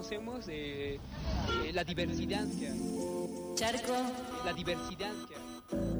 reconocemos la diversidad que hay. Charco. La diversidad que hay.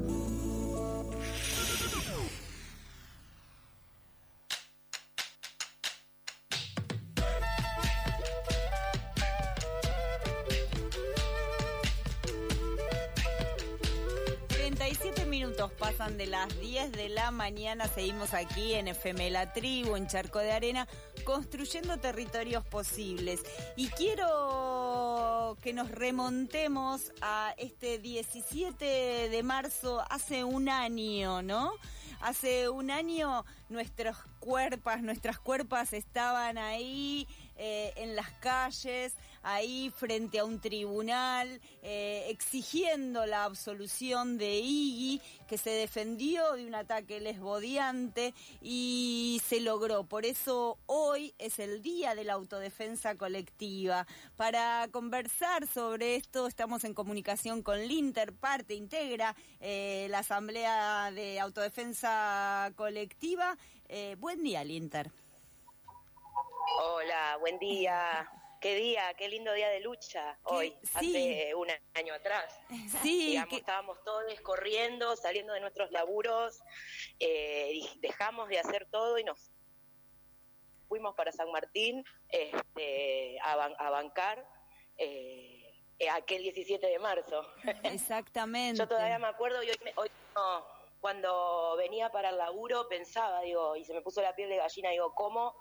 37 minutos pasan de las 10 de la mañana, seguimos aquí en FM La Tribu, en Charco de Arena, construyendo territorios posibles. Y quiero que nos remontemos a este 17 de marzo, hace un año, ¿no? Hace un año nuestras cuerpas estaban ahí en las calles, ahí frente a un tribunal, exigiendo la absolución de Iggy, que se defendió de un ataque lesbodiante y se logró. Por eso hoy es el Día de la Autodefensa Colectiva. Para conversar sobre esto estamos en comunicación con Linter, integra la Asamblea de Autodefensa Colectiva. Buen día, Linter. Hola, buen día. Qué día, qué lindo día de lucha hoy, sí. Hace un año atrás. Sí, digamos, estábamos todos corriendo, saliendo de nuestros laburos, dejamos de hacer todo y nos fuimos para San Martín a bancar aquel 17 de marzo. Exactamente. Yo todavía me acuerdo y hoy no, cuando venía para el laburo pensaba, y se me puso la piel de gallina, cómo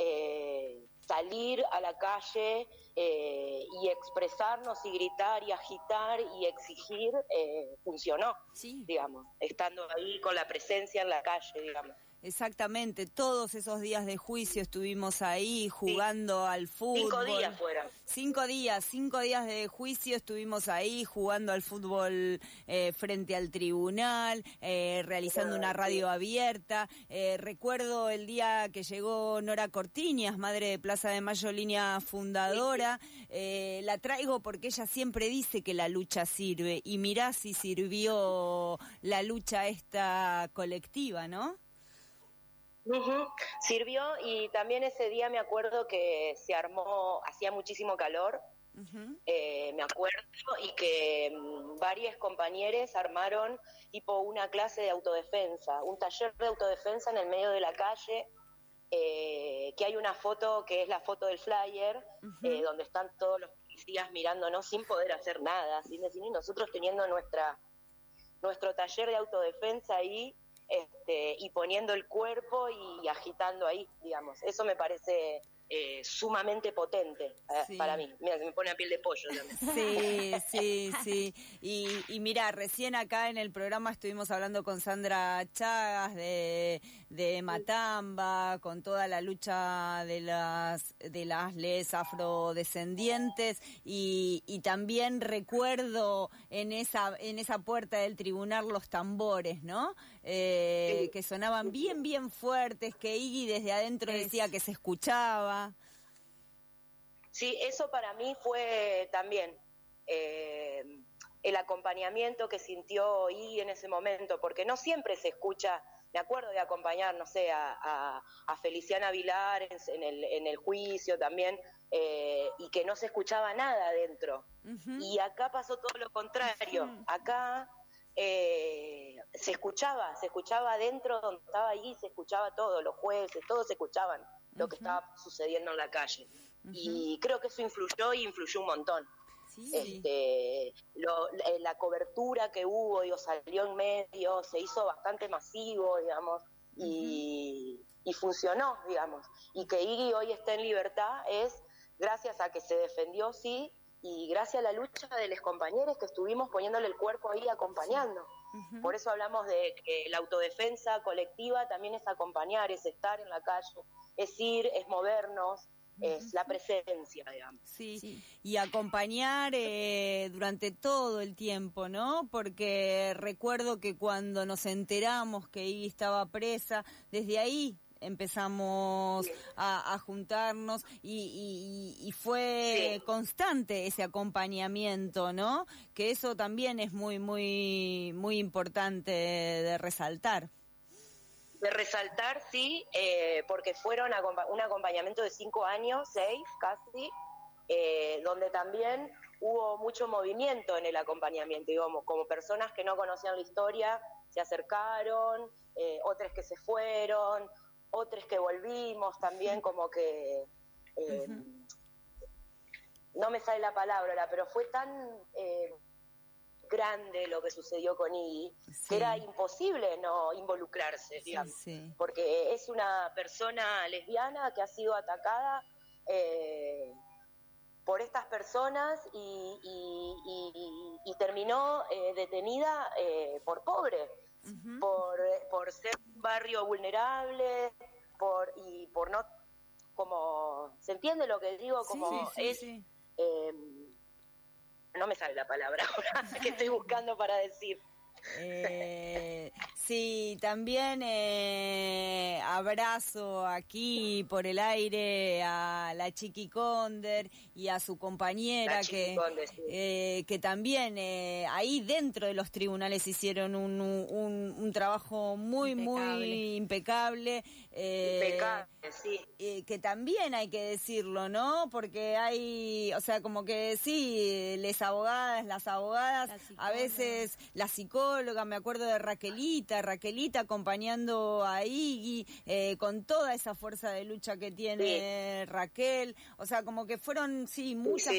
salir a la calle y expresarnos y gritar y agitar y exigir funcionó, sí. Digamos, estando ahí con la presencia en la calle, digamos. Exactamente, todos esos días de juicio estuvimos ahí jugando al fútbol. 5 días fueron. 5 días de juicio estuvimos ahí jugando al fútbol frente al tribunal, realizando una radio abierta. Recuerdo el día que llegó Nora Cortiñas, madre de Plaza de Mayo, línea fundadora. La traigo porque ella siempre dice que la lucha sirve, y mirá si sirvió la lucha esta colectiva, ¿no? Uh-huh. Sirvió, y también ese día me acuerdo que se armó, hacía muchísimo calor, uh-huh. Me acuerdo, y que varios compañeros armaron tipo una clase de autodefensa, un taller de autodefensa en el medio de la calle, que hay una foto que es la foto del flyer, uh-huh. Donde están todos los policías mirándonos sin poder hacer nada, sin decir, y nosotros teniendo nuestro taller de autodefensa ahí, y poniendo el cuerpo y agitando ahí, digamos. Eso me parece sumamente potente, sí. Para mí. Mira, se me pone la piel de pollo también. Sí. Y mira, recién acá en el programa estuvimos hablando con Sandra Chagas de Matamba, con toda la lucha de las les afrodescendientes, y también recuerdo en esa puerta del tribunal los tambores, ¿no? Sí. Que sonaban bien fuertes, que Iggy desde adentro decía que se escuchaba. Sí, eso para mí fue también el acompañamiento que sintió Iggy en ese momento, porque no siempre se escucha. Me acuerdo de acompañar, no sé, a Feliciana Vilar en el juicio también, y que no se escuchaba nada adentro. Uh-huh. Y acá pasó todo lo contrario. Uh-huh. Acá se escuchaba adentro donde estaba ahí, se escuchaba todo, los jueces, todos escuchaban lo que estaba sucediendo en la calle. Uh-huh. Y creo que eso influyó un montón. Sí. La cobertura que hubo, salió en medio, se hizo bastante masivo, digamos, uh-huh. y funcionó, digamos. Y que Iggy hoy esté en libertad es gracias a que se defendió, sí, y gracias a la lucha de los compañeros que estuvimos poniéndole el cuerpo ahí acompañando. Sí. Uh-huh. Por eso hablamos de que la autodefensa colectiva también es acompañar, es estar en la calle, es ir, es movernos, es la presencia, digamos. Sí. Y acompañar durante todo el tiempo, ¿no? Porque recuerdo que cuando nos enteramos que Iggy estaba presa, desde ahí empezamos a juntarnos y fue constante ese acompañamiento, ¿no? Que eso también es muy importante de resaltar. Sí, porque fueron un acompañamiento de 5 años, 6 casi, donde también hubo mucho movimiento en el acompañamiento, digamos, como personas que no conocían la historia se acercaron, otras que se fueron, otras que volvimos también, como que no me sale la palabra ahora, pero fue tan grande lo que sucedió con Iggy, que era imposible no involucrarse, digamos, porque es una persona lesbiana que ha sido atacada por estas personas y terminó detenida por pobre, por ser un barrio vulnerable, por no, como, ¿se entiende lo que digo? Como no me sale la palabra ahora que estoy buscando para decir. Sí, también abrazo aquí por el aire a la Chiqui Conder y a su compañera que también ahí dentro de los tribunales hicieron un trabajo muy impecable. Impecable, sí. Que también hay que decirlo, ¿no? Porque hay, o sea, como que sí, las abogadas, a veces la psicóloga, me acuerdo de Raquelita acompañando a Iggy, con toda esa fuerza de lucha que tiene Raquel, o sea, como que fueron, muchas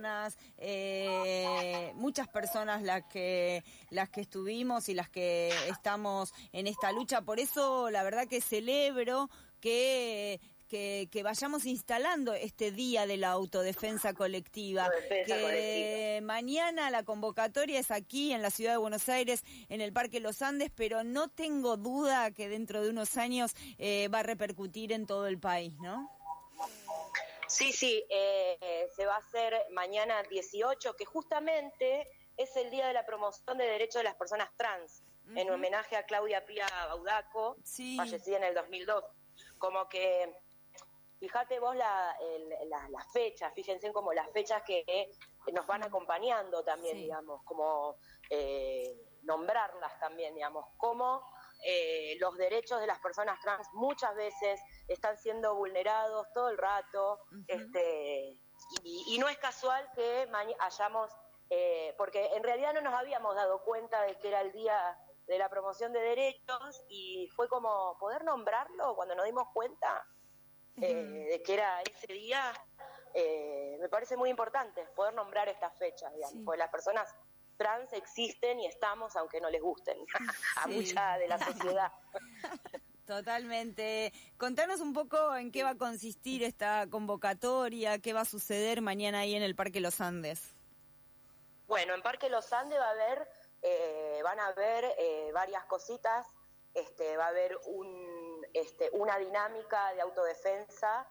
personas las que estuvimos y las que estamos en esta lucha. Por eso, la verdad que celebro que vayamos instalando este día de la autodefensa colectiva. Mañana la convocatoria es aquí en la ciudad de Buenos Aires, en el Parque Los Andes, pero no tengo duda que dentro de unos años va a repercutir en todo el país, ¿no? Sí, se va a hacer mañana 18, que justamente es el día de la promoción de derechos de las personas trans, en homenaje a Claudia Pía Baudaco, fallecida en el 2002. Como que, fíjate vos las fechas, fíjense como las fechas que nos van acompañando también, digamos, como nombrarlas también, digamos, como los derechos de las personas trans muchas veces están siendo vulnerados todo el rato, y no es casual que hayamos, porque en realidad no nos habíamos dado cuenta de que era el día de la promoción de derechos, y fue como poder nombrarlo cuando nos dimos cuenta de que era ese día. Me parece muy importante poder nombrar estas fechas, digamos, porque las personas trans existen y estamos, aunque no les gusten a mucha de la sociedad. Totalmente. Contanos un poco en qué va a consistir esta convocatoria, qué va a suceder mañana ahí en el Parque Los Andes. Bueno, en Parque Los Andes van a haber varias cositas. Va a haber una dinámica de autodefensa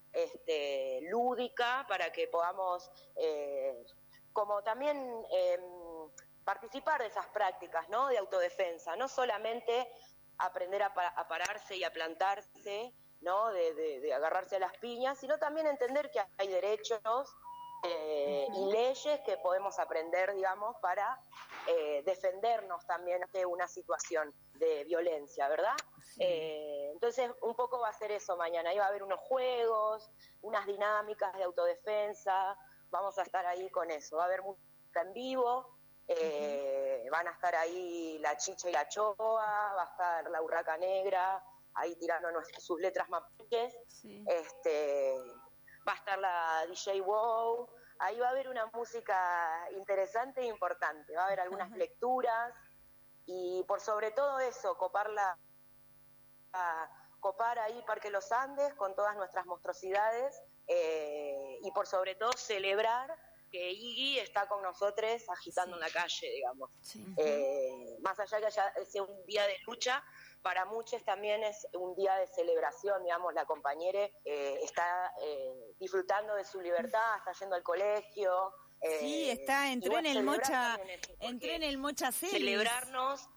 lúdica para que podamos como también participar de esas prácticas, ¿no? De autodefensa, no solamente aprender a pararse y a plantarse, ¿no? De agarrarse a las piñas, sino también entender que hay derechos y leyes que podemos aprender, digamos, para defendernos también ante una situación de violencia, ¿verdad? Entonces, un poco va a ser eso mañana. Ahí va a haber unos juegos, unas dinámicas de autodefensa, vamos a estar ahí con eso. Va a haber música en vivo, van a estar ahí la Chicha y la Choa, va a estar la Urraca Negra, ahí tirando sus letras mapuches, va a estar la DJ Wow, ahí va a haber una música interesante e importante, va a haber algunas lecturas, y por sobre todo eso, copar ahí Parque Los Andes con todas nuestras monstruosidades, y por sobre todo celebrar que Iggy está con nosotros agitando en la calle, digamos. Más allá que sea un día de lucha, para muchos también es un día de celebración, digamos. La compañera está disfrutando de su libertad, está yendo al colegio. Entré en el Mocha Celis. Celebrarnos.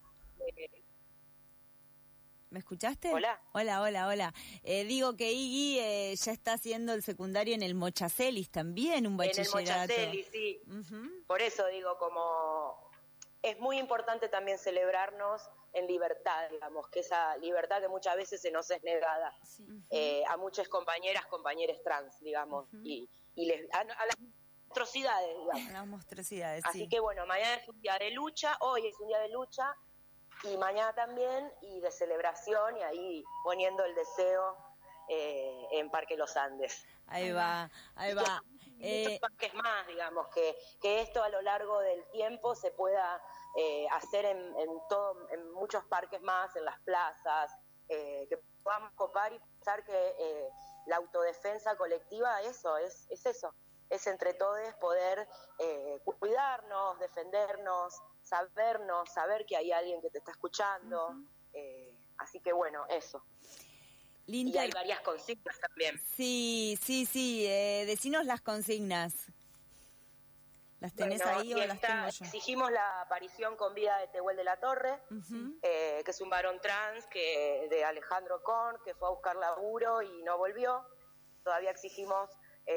¿Me escuchaste? Hola. Hola. Digo que Iggy ya está haciendo el secundario en el Mocha Celis también, un bachillerato. En el Mocha Celis, sí. Por eso digo, como es muy importante también celebrarnos en libertad, digamos, que esa libertad que muchas veces se nos es negada a muchas compañeros trans, digamos, y a las monstruosidades, digamos. A las monstruosidades, Así que bueno, mañana es un día de lucha, hoy es un día de lucha, y mañana también, y de celebración, y ahí poniendo el deseo en Parque Los Andes. Ahí va. Muchos parques más, digamos, que esto a lo largo del tiempo se pueda hacer en muchos parques más, en las plazas, que podamos copar y pensar que la autodefensa colectiva es eso, es entre todos poder cuidarnos, defendernos, saber que hay alguien que te está escuchando, así que bueno, eso. Linter. Y hay varias consignas también. Sí, decinos las consignas. ¿Las tenés ahí o las tengo yo? Exigimos la aparición con vida de Tehuel de la Torre, que es un varón trans de Alejandro Korn, que fue a buscar laburo y no volvió. Todavía exigimos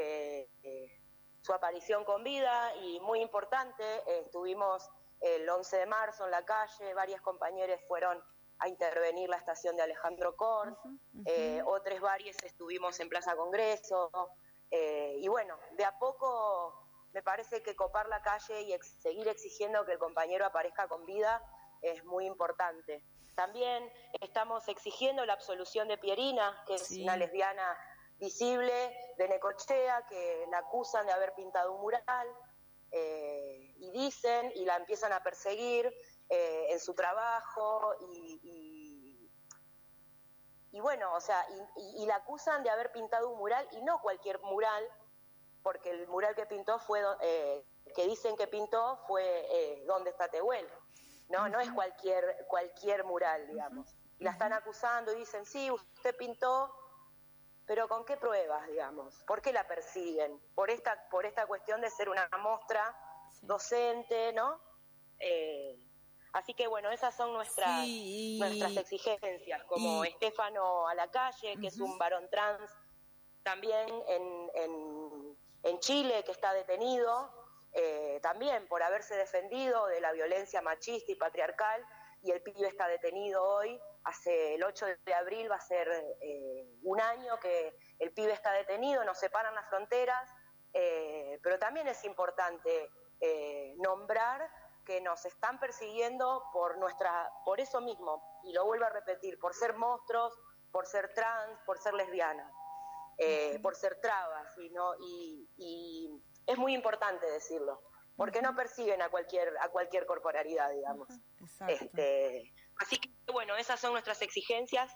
su aparición con vida, y muy importante, estuvimos el 11 de marzo en la calle, varias compañeras fueron a intervenir la estación de Alejandro Korn, otros varios estuvimos en Plaza Congreso, y bueno, de a poco me parece que copar la calle y seguir exigiendo que el compañero aparezca con vida es muy importante. También estamos exigiendo la absolución de Pierina, que es una lesbiana visible de Necochea, que la acusan de haber pintado un mural, y la empiezan a perseguir en su trabajo, y bueno, o sea, y la acusan de haber pintado un mural, y no cualquier mural, porque el mural que pintó que dicen que pintó fue ¿Dónde está Tehuel? No es cualquier mural, digamos. Y la están acusando y dicen, sí, usted pintó, pero ¿con qué pruebas, digamos? ¿Por qué la persiguen? Por esta cuestión de ser una muestra docente, ¿no? Así que bueno, esas son nuestras exigencias, como Estefano a la calle, que es un varón trans, también en Chile, que está detenido, también por haberse defendido de la violencia machista y patriarcal, y el pibe está detenido hoy. El 8 de abril va a ser un año que el pibe está detenido, nos separan las fronteras, pero también es importante nombrar que nos están persiguiendo por eso mismo, y lo vuelvo a repetir, por ser monstruos, por ser trans, por ser lesbianas, por ser trabas, y es muy importante decirlo, porque no persiguen a cualquier corporalidad, digamos. Así que bueno, esas son nuestras exigencias,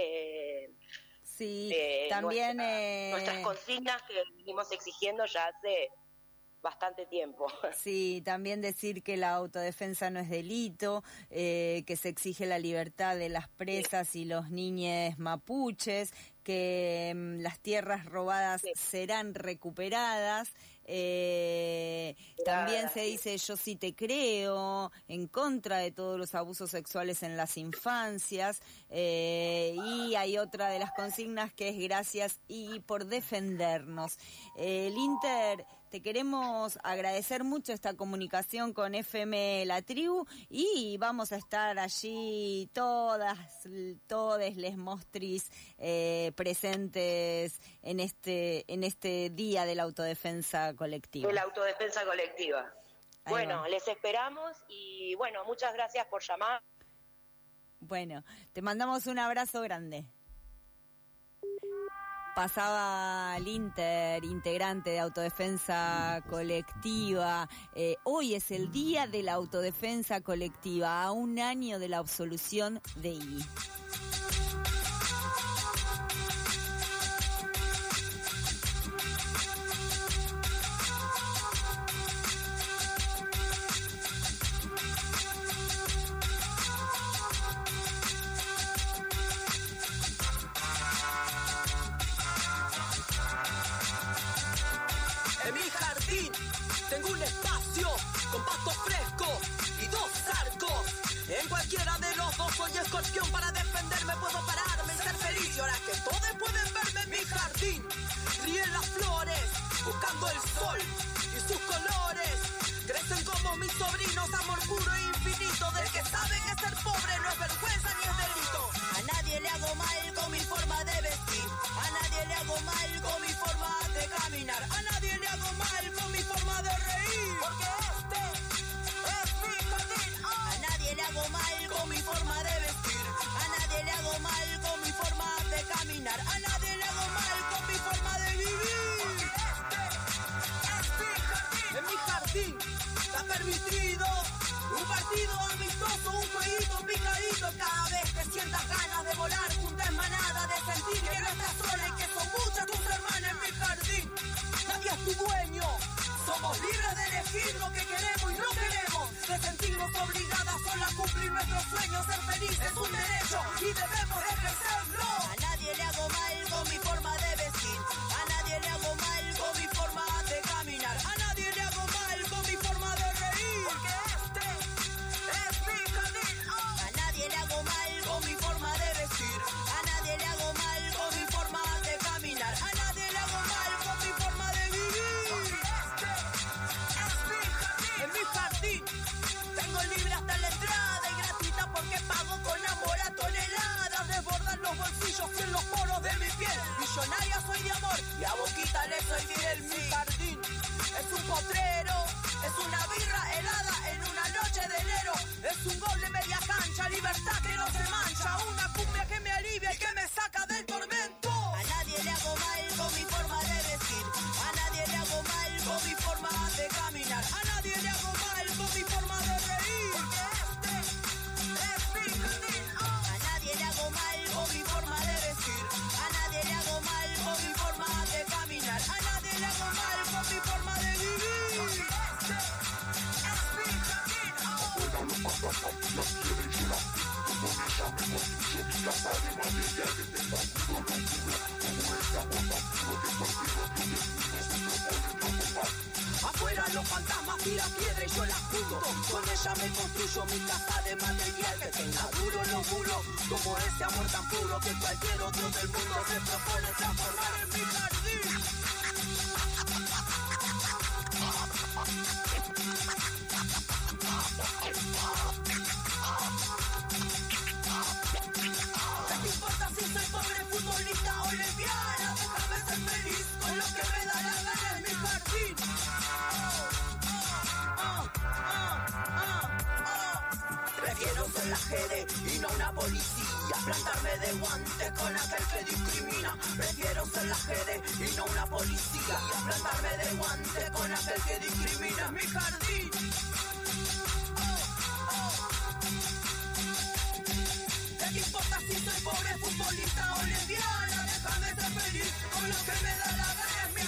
también nuestras consignas que venimos exigiendo ya hace bastante tiempo. Sí, también decir que la autodefensa no es delito, que se exige la libertad de las presas y los niñes mapuches, que las tierras robadas serán recuperadas. También se dice yo sí te creo, en contra de todos los abusos sexuales en las infancias, y hay otra de las consignas que es gracias y por defendernos. Linter, te queremos agradecer mucho esta comunicación con FM La Tribu, y vamos a estar allí todas les mostris presentes en este día de la autodefensa colectiva. De la autodefensa colectiva. Bueno, les esperamos, y bueno, muchas gracias por llamar. Bueno, te mandamos un abrazo grande. Pasaba Linter, integrante de Autodefensa Colectiva. Hoy es el Día de la Autodefensa Colectiva, a un año de la absolución de Iggy. En mi jardín tengo un espacio con pasto fresco y 2 arcos. En cualquiera de los dos soy escorpión, para defenderme puedo pararme y ser feliz. Y ahora que todos pueden verme en mi jardín, ríen las flores buscando el sol y sus colores. Crecen como mis sobrinos, amor puro e infinito. grito del que sabe que ser pobre no es vergüenza ni es delito. A nadie le hago mal con mi forma de vestir, a nadie le hago mal con mi forma de caminar, a nadie le hago mal con mi forma de reír, porque este es mi jardín. A nadie le hago mal con mi forma de vestir, a nadie le hago mal con mi forma de caminar, a nadie le hago mal con mi forma de vivir, porque este es mi jardín. Está permitido un partido amistoso, un jueguito picadito. Cada vez que sientas ganas de volar junto en manada, de sentir que no estás sola y que son muchas tus hermanas en mi jardín. Nadie es tu dueño, somos libres de elegir lo que queremos y no queremos, de sentirnos obligadas solo a cumplir nuestros sueños. Ser feliz es un derecho y debemos ejercerlo. A nadie le hago mal con mi forma de vestir, a nadie le hago mal con mi forma de caminar, a nadie le hago mal con mi forma de reír, porque este es mi jardín. A nadie le hago mal con mi forma de vestir, a nadie le hago mal con mi forma de caminar, a nadie le hago mal con mi forma de vivir, porque este es mi jardín. En mi jardín tengo libre hasta la entrada y gratuita porque pago con amor a toneladas. Desbordan los bolsillos y en los poros de mi piel. Millonaria soy de amor y a Boquita le soy fiel. Mi jardín es un potrero, es una birra helada en una noche de enero, es un gol de media cancha, libertad que no se mancha, una cumbia que me alivia y que me saca del tormento. A nadie le hago mal con mi forma de vestir, a nadie le hago mal con mi forma de caminar, a nadie le hago mal con mi forma de reír, porque este es mi jardín. A nadie le hago mal con mi forma de vestir, a nadie le hago mal con mi forma de caminar, a nadie le hago mal con mi forma de vivir, porque este es mi jardín. Afuera los fantasmas, la piedra y yo la pinto, con ella me construyo mi casa de material que tenga puro locura, como ese amor tan puro que cualquier otro destino se propone preocupar. Afuera los fantasmas y la piedra y yo la junto, con ella me construyo mi casa de material que tenga duro los muros, como ese amor tan puro que cualquier otro del mundo se propone transformar en mi jardín. ¿Qué importa si soy pobre futbolista o lesbiana? Déjame ser feliz con lo que me da la gana en mi jardín. Prefiero ser la jere y no una policía, plantarme de guante con aquel que discrimina. Prefiero ser la jere y no una policía, plantarme de guante con aquel que discrimina. En mi jardín. ¿Qué importa si soy pobre futbolista o lesbiana? Déjame ser feliz con lo que me da la gana en mi